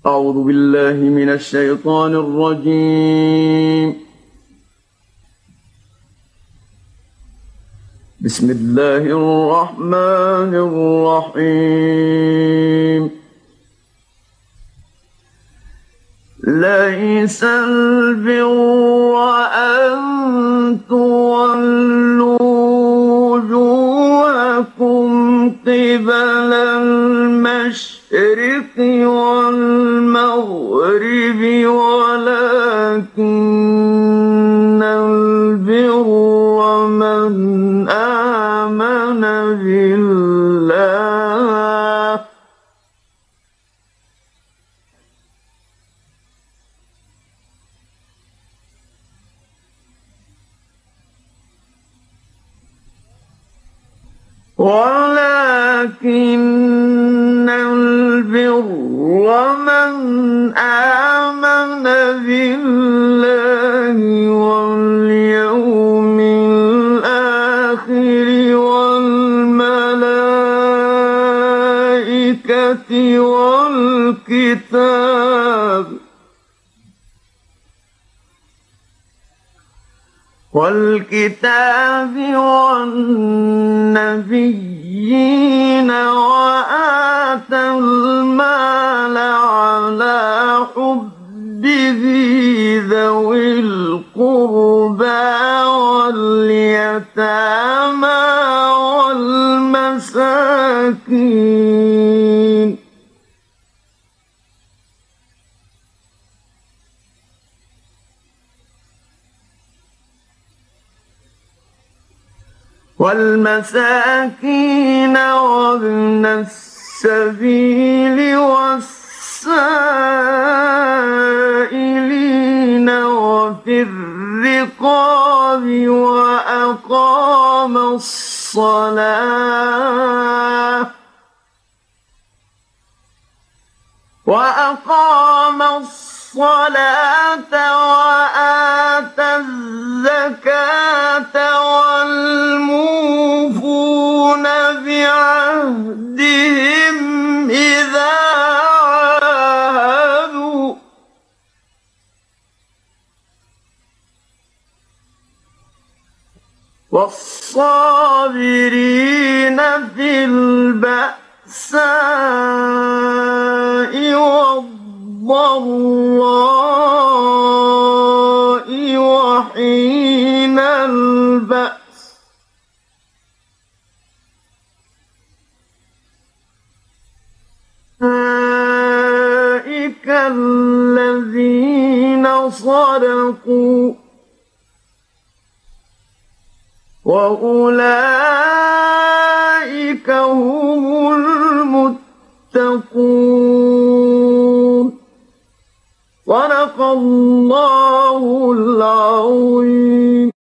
أعوذ بالله من الشيطان الرجيم. بسم الله الرحمن الرحيم. ليس البر أن تولوا وجوهكم قبل المشرق والمغرب ولكن البر من آمن بالله واليوم الآخر والملائكة والكتاب والنبيين وآتى المال على حبه ذوي القربى واليتامى والمساكين وابن السبيل والسائلين وفي الرقاب وأقام الصلاة وآتى الزكاة والموفون بعهدهم إذا عاهدوا والصابرين في البأساء والضراء وحين البأس أولئك الذين صدقوا وأولئك هم المتقون. صدق الله العظيم.